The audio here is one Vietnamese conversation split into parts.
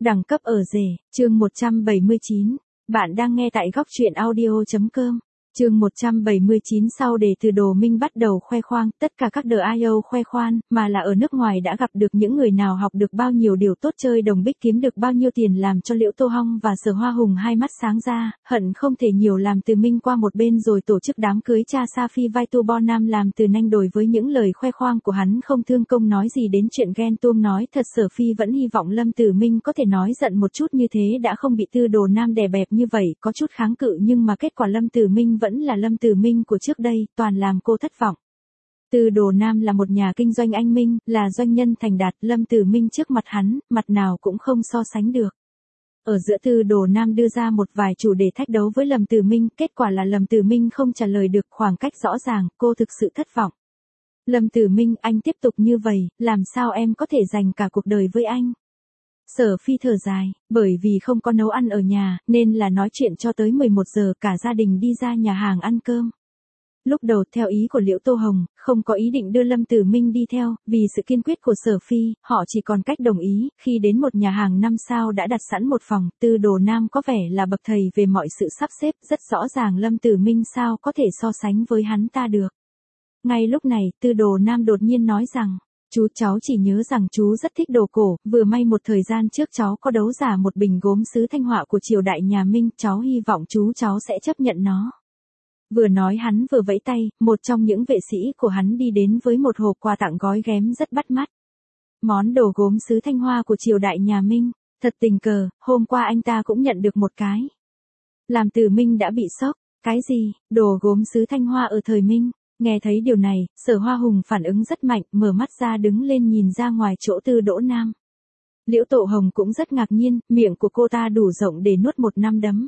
Đẳng cấp ở rể, chương 179. Bạn đang nghe tại góc truyện audio.com. Chương 179 sau để từ Đồ Minh bắt đầu khoe khoang, tất cả các DIO khoe khoang, mà là ở nước ngoài đã gặp được những người nào học được bao nhiêu điều tốt, chơi đồng bích kiếm được bao nhiêu tiền, làm cho Liễu Tô Hong và Sở Hoa Hùng hai mắt sáng ra, hận không thể nhiều làm Từ Minh qua một bên rồi tổ chức đám cưới cha Sa Phi vai tu bo nam làm từ nanh đồi. Với những lời khoe khoang của hắn không thương công nói gì đến chuyện ghen tuông, nói thật Sở Phi vẫn hy vọng Lâm Tử Minh có thể nói giận một chút, như thế đã không bị Tư Đồ Nam đè bẹp như vậy, có chút kháng cự nhưng mà kết quả Lâm Tử Minh vẫn là Lâm Tử Minh của trước đây, toàn làm cô thất vọng. Tư Đồ Nam là một nhà kinh doanh anh minh, là doanh nhân thành đạt, Lâm Tử Minh trước mặt hắn, mặt nào cũng không so sánh được. Ở giữa Tư Đồ Nam đưa ra một vài chủ đề thách đấu với Lâm Tử Minh, kết quả là Lâm Tử Minh không trả lời được, khoảng cách rõ ràng, cô thực sự thất vọng. Lâm Tử Minh, anh tiếp tục như vậy, làm sao em có thể dành cả cuộc đời với anh? Sở Phi thở dài, bởi vì không có nấu ăn ở nhà, nên là nói chuyện cho tới 11 giờ cả gia đình đi ra nhà hàng ăn cơm. Lúc đầu theo ý của Liễu Tô Hồng, không có ý định đưa Lâm Tử Minh đi theo, vì sự kiên quyết của Sở Phi, họ chỉ còn cách đồng ý, khi đến một nhà hàng 5 sao đã đặt sẵn một phòng, Tư Đồ Nam có vẻ là bậc thầy về mọi sự sắp xếp, rất rõ ràng Lâm Tử Minh sao có thể so sánh với hắn ta được. Ngay lúc này, Tư Đồ Nam đột nhiên nói rằng, cháu chỉ nhớ rằng chú rất thích đồ cổ, vừa may một thời gian trước cháu có đấu giả một bình gốm sứ Thanh Họa của triều đại nhà Minh, cháu hy vọng cháu sẽ chấp nhận nó. Vừa nói hắn vừa vẫy tay, một trong những vệ sĩ của hắn đi đến với một hộp quà tặng gói ghém rất bắt mắt. Món đồ gốm sứ Thanh Hoa của triều đại nhà Minh, thật tình cờ, hôm qua anh ta cũng nhận được một cái. Làm Từ Minh đã bị sốc, cái gì, đồ gốm sứ Thanh Hoa ở thời Minh? Nghe thấy điều này, Sở Hoa Hùng phản ứng rất mạnh, mở mắt ra đứng lên nhìn ra ngoài chỗ Tư Đỗ Nam. Liễu Tô Hồng cũng rất ngạc nhiên, miệng của cô ta đủ rộng để nuốt một năm đấm.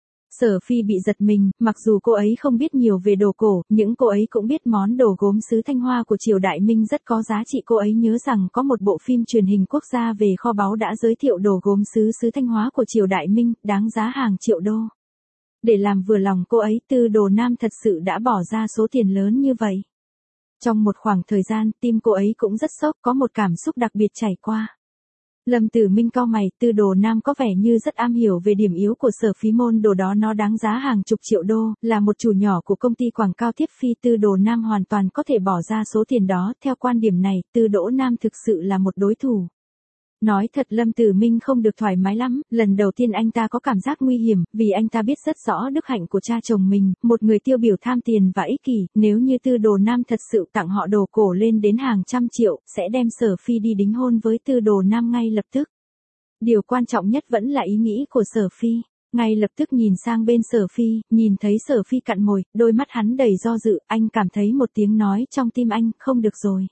Sở Phi bị giật mình, mặc dù cô ấy không biết nhiều về đồ cổ, nhưng cô ấy cũng biết món đồ gốm sứ Thanh Hoa của triều đại Minh rất có giá trị. Cô ấy nhớ rằng có một bộ phim truyền hình quốc gia về kho báu đã giới thiệu đồ gốm sứ Thanh Hoa của triều đại Minh, đáng giá hàng triệu đô. Để làm vừa lòng cô ấy, Tư Đồ Nam thật sự đã bỏ ra số tiền lớn như vậy. Trong một khoảng thời gian, tim cô ấy cũng rất sốc, có một cảm xúc đặc biệt trải qua. Lâm Tử Minh cau mày, Tư Đồ Nam có vẻ như rất am hiểu về điểm yếu của Sở Phi, môn đồ đó nó đáng giá hàng chục triệu đô, là một chủ nhỏ của công ty quảng cáo Tiếp Phi, Tư Đồ Nam hoàn toàn có thể bỏ ra số tiền đó, theo quan điểm này, Tư Đỗ Nam thực sự là một đối thủ. Nói thật Lâm Tử Minh không được thoải mái lắm, lần đầu tiên anh ta có cảm giác nguy hiểm, vì anh ta biết rất rõ đức hạnh của cha chồng mình, một người tiêu biểu tham tiền và ích kỷ, nếu như Tư Đồ Nam thật sự tặng họ đồ cổ lên đến hàng trăm triệu, sẽ đem Sở Phi đi đính hôn với Tư Đồ Nam ngay lập tức. Điều quan trọng nhất vẫn là ý nghĩ của Sở Phi. Ngay lập tức nhìn sang bên Sở Phi, nhìn thấy Sở Phi cặn môi, đôi mắt hắn đầy do dự, anh cảm thấy một tiếng nói trong tim anh, không được rồi.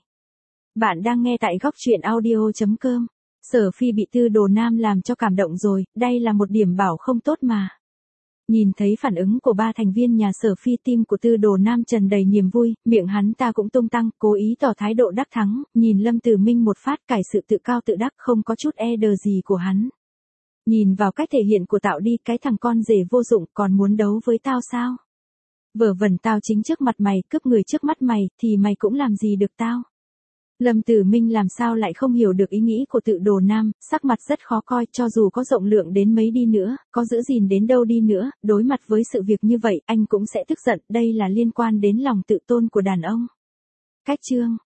Bạn đang nghe tại góc truyện audio.com. Sở Phi bị Tư Đồ Nam làm cho cảm động rồi, đây là một điểm bảo không tốt mà. Nhìn thấy phản ứng của ba thành viên nhà Sở Phi, tim của Tư Đồ Nam tràn đầy niềm vui, miệng hắn ta cũng tung tăng, cố ý tỏ thái độ đắc thắng, nhìn Lâm Tử Minh một phát, cải sự tự cao tự đắc không có chút e đờ gì của hắn. Nhìn vào cách thể hiện của Tạo đi, cái thằng con rể vô dụng, còn muốn đấu với tao sao? Vớ vẩn, tao chính trước mặt mày, cướp người trước mắt mày, thì mày cũng làm gì được tao? Lâm Tử Minh làm sao lại không hiểu được ý nghĩ của Tư Đồ Nam, sắc mặt rất khó coi, cho dù có rộng lượng đến mấy đi nữa, có giữ gìn đến đâu đi nữa, đối mặt với sự việc như vậy, anh cũng sẽ tức giận, đây là liên quan đến lòng tự tôn của đàn ông. Cách chương